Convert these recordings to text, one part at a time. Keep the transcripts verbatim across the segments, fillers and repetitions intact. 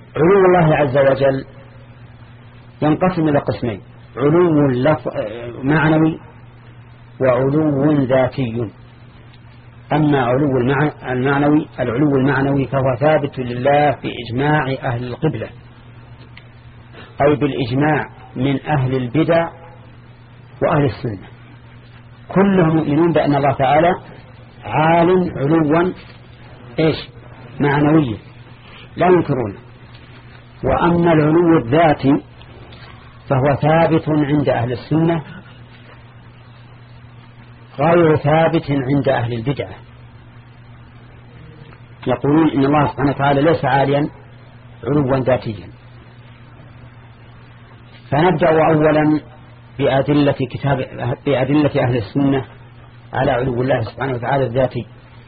علو الله عز وجل ينقسم إلى قسمين: علو معنوي وعلو ذاتي. أما علو المعنوي العلو المعنوي فهو ثابت لله في إجماع أهل القبلة، أي بالإجماع من أهل البدع وأهل السنة، كلهم يؤمنون بأن الله تعالى عال علوا إيش معنويا لا ينكرونه. وأما العلو الذاتي فهو ثابت عند أهل السنة غير ثابت عند أهل البدع، يقولون إن الله سبحانه وتعالى ليس عاليا علوا ذاتيا. فنبدأ أولا بأدلة كتاب بأدلة أهل السنة على علو الله سبحانه وتعالى الذاتي.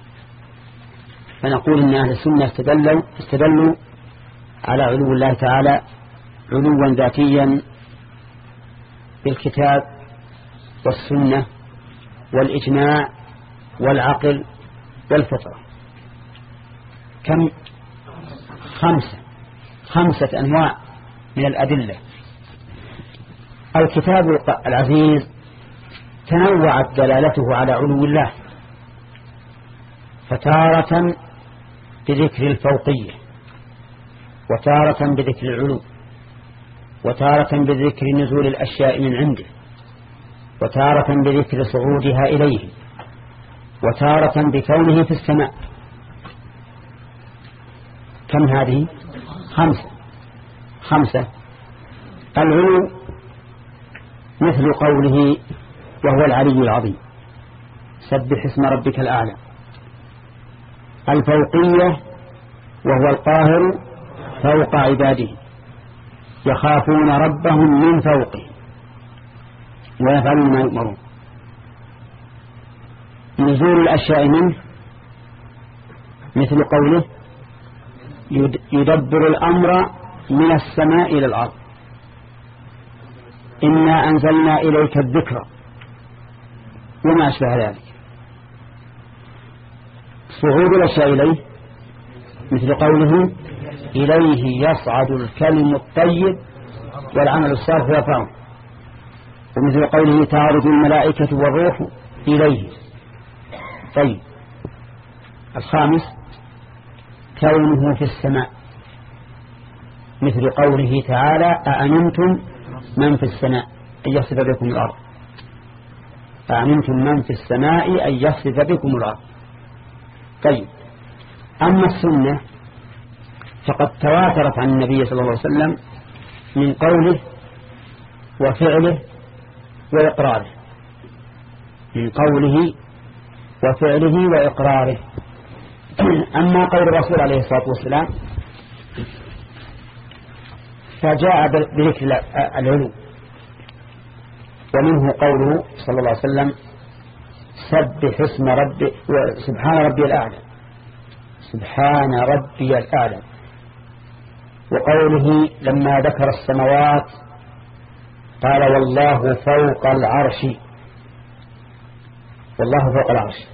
فنقول إن أهل السنة استدلوا, استدلوا على علو الله تعالى علوا ذاتيا بالكتاب والسنة والإجماع والعقل والفطرة. كم؟ خمسة خمسة أنواع من الأدلة. الكتاب العزيز تنوعت دلالته على علو الله، فتارة بذكر الفوقية، وتارة بذكر العلو، وتارة بذكر نزول الأشياء من عنده، وتارة بذكر صعودها إليه، وتارة بكونه في السماء. كم هذه؟ خمسة خمسة. العلو مثل قوله وهو العلي العظيم سبح اسم ربك الأعلى. الفوقية وهو القاهر فوق عباده يخافون ربهم من فوقه ويفعلون ما يؤمرون. نزول الأشياء منه مثل قوله يدبر الأمر من السماء إلى الأرض إنا أنزلنا إليك الذكر وما أشبه ذلك. صعود الأشياء إليه مثل قوله إليه يصعد الكلم الطيب والعمل الصالح يرفعه، ومثل قوله تعرج الملائكة والروح إليه. طيب، الخامس كونه في السماء مثل قوله تعالى أأمنتم من في السماء أن يخسف بكم الأرض. أأمنتم من في السماء أن يخسف بكم الأرض. طيب، أما السنة فقد تواترت عن النبي صلى الله عليه وسلم من قوله وفعله وإقراره، من قوله وفعله وإقراره. أما قول الرسول عليه الصلاة والسلام فجاء بذكر العلو، ومنه قوله صلى الله عليه وسلم سبح اسم ربي سبحان ربي الأعلى سبحان ربي الأعلى. وقوله لما ذكر السماوات قال والله فوق العرش، والله فوق العرش.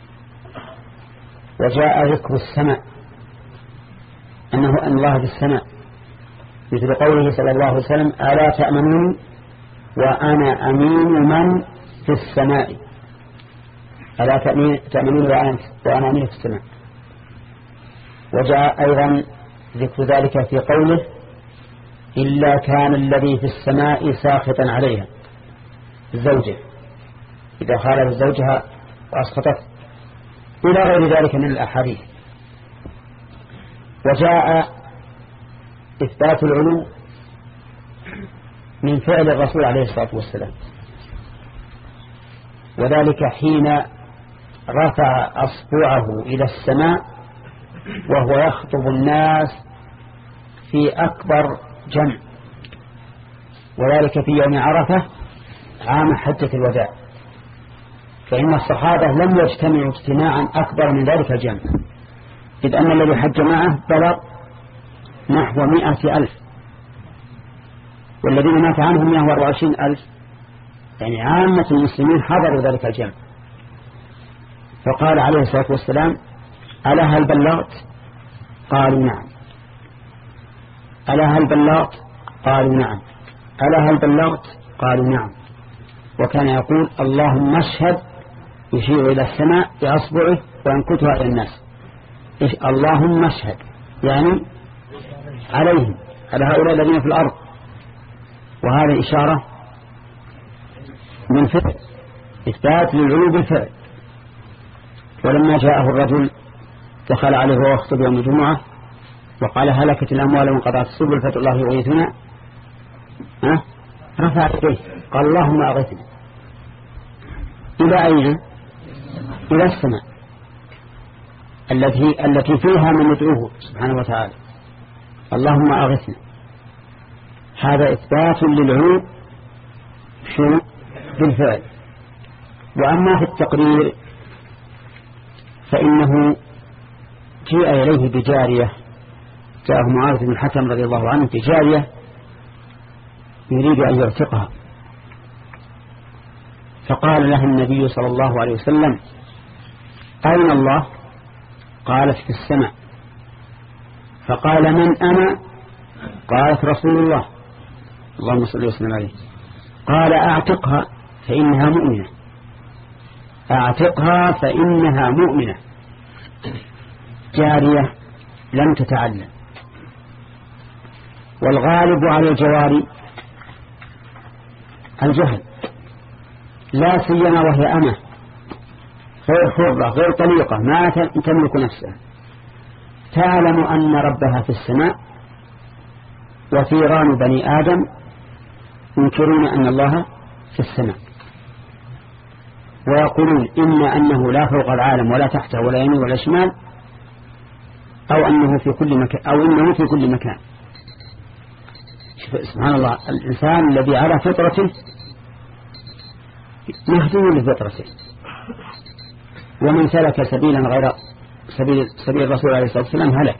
وجاء ذكر السماء أنه أن الله في السماء مثل قوله صلى الله عليه وسلم ألا تأمنون وأنا أمين من في السماء، ألا تأمنون وأنا أمين في السماء. وجاء أيضا ذكر ذلك في قوله إلا كان الذي في السماء ساخطا عليها الزوجة إذا خالف زوجها وأسخطت، إلى غير ذلك من الأحاديث. وجاء إثبات العلو من فعل الرسول عليه الصلاة والسلام، وذلك حين رفع أصبعه إلى السماء وهو يخطب الناس في أكبر جمع، وذلك في يوم عرفة عام حجة الوداع، فإن الصحابة لم يجتمعوا اجتماعا أكبر من ذلك الجمع، إذ أن الذي حج معه بلغ نحو مئة ألف، والذين مات عنهم مئة وأربعة وعشرين ألف، يعني عامة المسلمين حضروا ذلك الجمع. فقال عليه الصلاة والسلام ألا هل بلغت؟ قالوا نعم. ألا هل بلغت؟ قالوا نعم. ألا هل بلغت؟ قالوا نعم. وكان يقول اللهم اشهد، يشير إلى السماء بأصبعه وينكتها إلى الناس. اللهم اشهد يعني عليهم، على هؤلاء الذين في الأرض. وهذا إشارة من فعل، إثبات للعلو بالفعل. ولما جاءه الرجل دخل عليه وهو يخطب يوم الجمعة وقال هلكت الأموال وانقطعت السبل فادعوا الله يغيثنا، ها رفع يديه قال اللهم أغثنا. إلى أين؟ إلى السماء التي التي فيها من يدعوه سبحانه وتعالى. اللهم أغثنا، هذا إثبات للعلو شو بالفعل. وأما في التقرير فإنه جاء إليه بجارية، جاءه معاذ بن الحكم رضي الله عنه بجارية يريد أن يرتقها، فقال له النبي صلى الله عليه وسلم أين الله؟ قالت في السماء. فقال من أنا؟ قالت رسول الله اللهم صل وسلم عليه. قال أعتقها فإنها مؤمنة، أعتقها فإنها مؤمنة. جارية لم تتعلم، والغالب على الجواري الجهل، لا سيما وهي أمة غير حرة غير طليقة ما تملك نفسها، تعلم أن ربها في السماء، وثيران بني آدم ينكرون أن الله في السماء ويقولون إما أنه لا فوق العالم ولا تحته ولا يمين ولا شمال، أو أنه في كل مكان، أو إنه في كل مكان. سبحان الله، الإنسان الذي على فطرته مهدي لفطرته، ومن سلك سبيلا غير سبيل, سبيل الرسول عليه الصلاة والسلام هلك.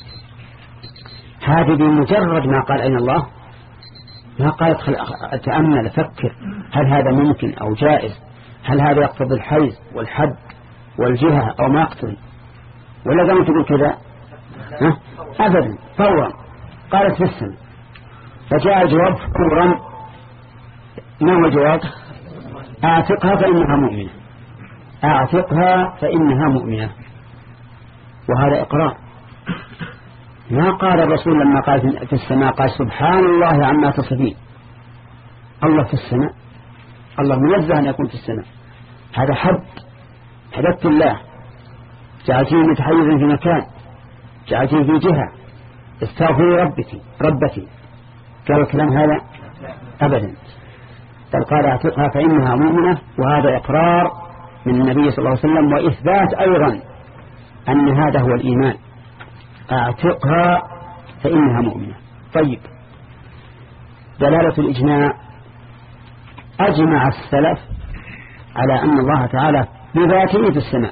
هذه بمجرد ما قال أين الله ما قالت أتأمل فكر هل هذا ممكن أو جائز، هل هذا يقتضي الحيز والحد والجهة أو ما يقتضي، ولا دام تقول كذا أبدا فورا قالت في السماء. فجاء الجواب فورا. ما هو الجواب؟ أعتقها فإنها مؤمنة، أعتقها فإنها مؤمنة. وهذا إقرار. ما قال الرسول لما قال في السماء قال سبحان الله عما تصفين، الله في السماء، الله منزه أن يكون في السماء. هذا حد حدثت الله، جعلتيه متحيزا في مكان، جعلتيه في جهة، استغفري ربك ربتي. قال الكلام هذا أبدا، بل قال اعتقها فإنها مؤمنة. وهذا إقرار من النبي صلى الله عليه وسلم، وإثبات أيضا أن هذا هو الإيمان، اعتقها فإنها مؤمنة. طيب، دلالة الإجماع: أجمع السلف على أن الله تعالى بذاته في السماء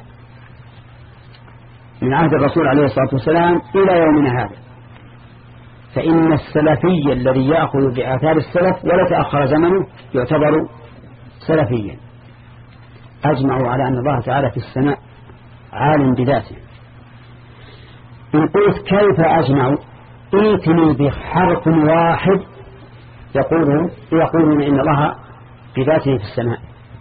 من عهد الرسول عليه الصلاة والسلام إلى يومنا هذا. فإن السلفي الذي يأخذ بآثار السلف ولا تأخر زمنه يعتبر سلفيا. أجمعوا على أن الله تعالى في السماء عالم بذاته. إن قلت كيف أجمعوا؟ ائتني بحرف واحد يقولون يقولون إن الله بذاته في السماء.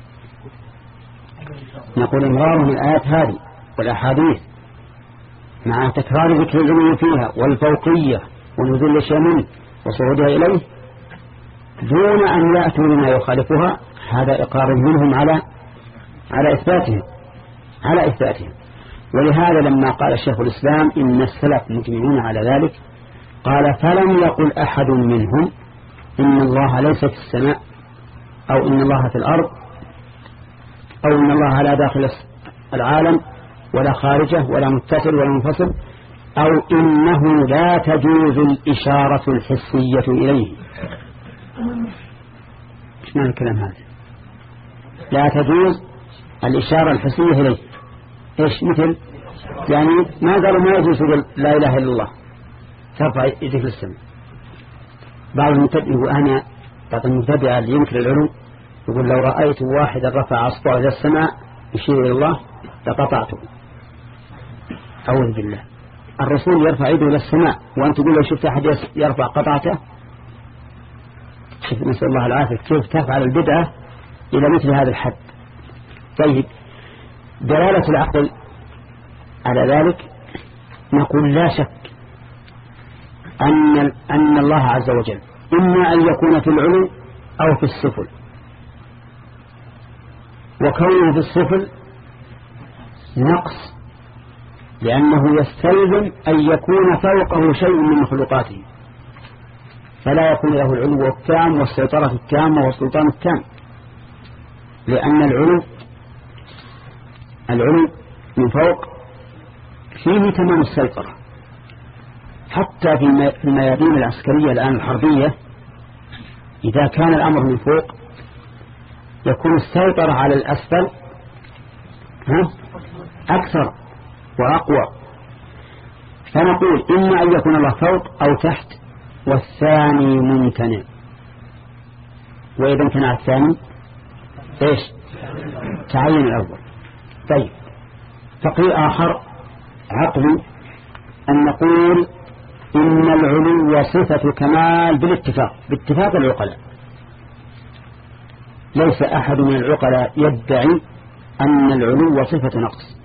نقول امرار من الآيات هذه والأحاديث مع تكرار ذكر العلو فيها والفوقية ونزول الأشياء منه وصعودها إليه دون أن يأتوا لما يخالفها، هذا إقرار منهم على على إثباتهم على إثباتهم. ولهذا لما قال الشيخ الإسلام إن السلف مجمعون على ذلك، قال فلم يقل أحد منهم إن الله ليس في السماء، أو إن الله في الأرض، أو إن الله لا داخل العالم ولا خارجه ولا متصل ولا منفصل، أو إنه لا تجوز الإشارة الحسية إليه. إيش معنى الكلام هذا؟ لا تجوز الإشارة الحسية إليه. إيش مثل؟ يعني ما قالوا ما يجوز لا إله إلا الله ترفع يديك للسماء. بعض المتبع يقول أنا بعض المتبع اللي ينكر العلو يقول لو رأيت واحدا رفع أصبعه إلى السماء يشير إلى الله لقطعته. أعوذ بالله. الرسول يرفع يده إلى السماء وأنت تقول لو شفت أحد يرفع قطعته؟ نسأل الله العافية. كيف تفعل البدعة إلى مثل هذا الحد؟ طيب، دلالة العقل على ذلك نقول لا شك أن أن الله عز وجل إما أن يكون في العلو أو في السفل، وكونه في السفل نقص، لأنه يستلزم أن يكون فوقه شيء من مخلوقاته، فلا يكون له العلو التام والسيطرة التامة والسلطان التام، لأن العلو العلو من فوق فيه تمام السيطرة. حتى في الميادين العسكرية الآن الحربية إذا كان الأمر من فوق يكون السيطرة على الأسفل أكثر وأقوى. فنقول إما أن يكون الله فوق أو تحت، والثاني ممتنع. وإذا امتنع الثاني إيش؟ تعين الأول. طيب، تقرير آخر عقلي أن نقول إن العلو صفة كمال بالاتفاق باتفاق العقلاء. ليس أحد من العقلاء يدعي أن العلو صفة نقص.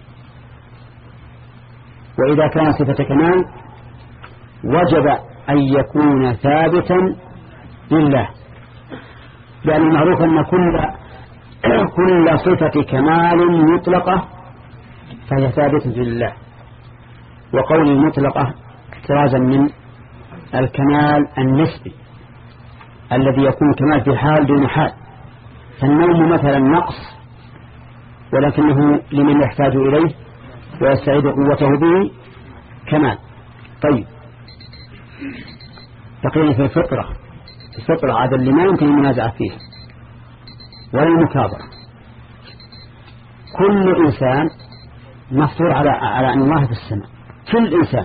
وإذا كان صفة كمال وجب أن يكون ثابتا لله، لأن المعروف أن كل كل صفة كمال مطلقة فهي ثابتة لله. وقول المطلقة احترازا من الكمال النسبي الذي يكون كمال في حال دون حال. فالنوم مثلا نقص ولكنه لمن يحتاج إليه ويستعيد قوته به كمال. طيب، تقريبا في الفطرة الفطرة عادة اللي ما يمكن المنازعة فيها ولا المكابرة. كل إنسان مفطور على على أن الله في السماء، كل إنسان.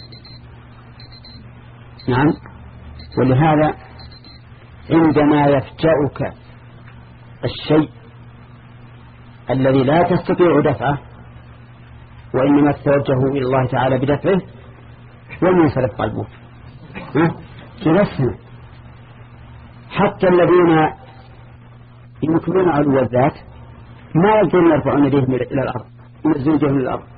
نعم. ولهذا عندما يفجأك الشيء الذي لا تستطيع دفعه وإنما تتوجه إلى الله تعالى بدفعه، ومن ينصرف قلبه تبسم. حتى الذين ينكرون علو الذات ما يقدرون يرفعون يديهم إلى الأرض، ينزلون يديهم إلى الأرض،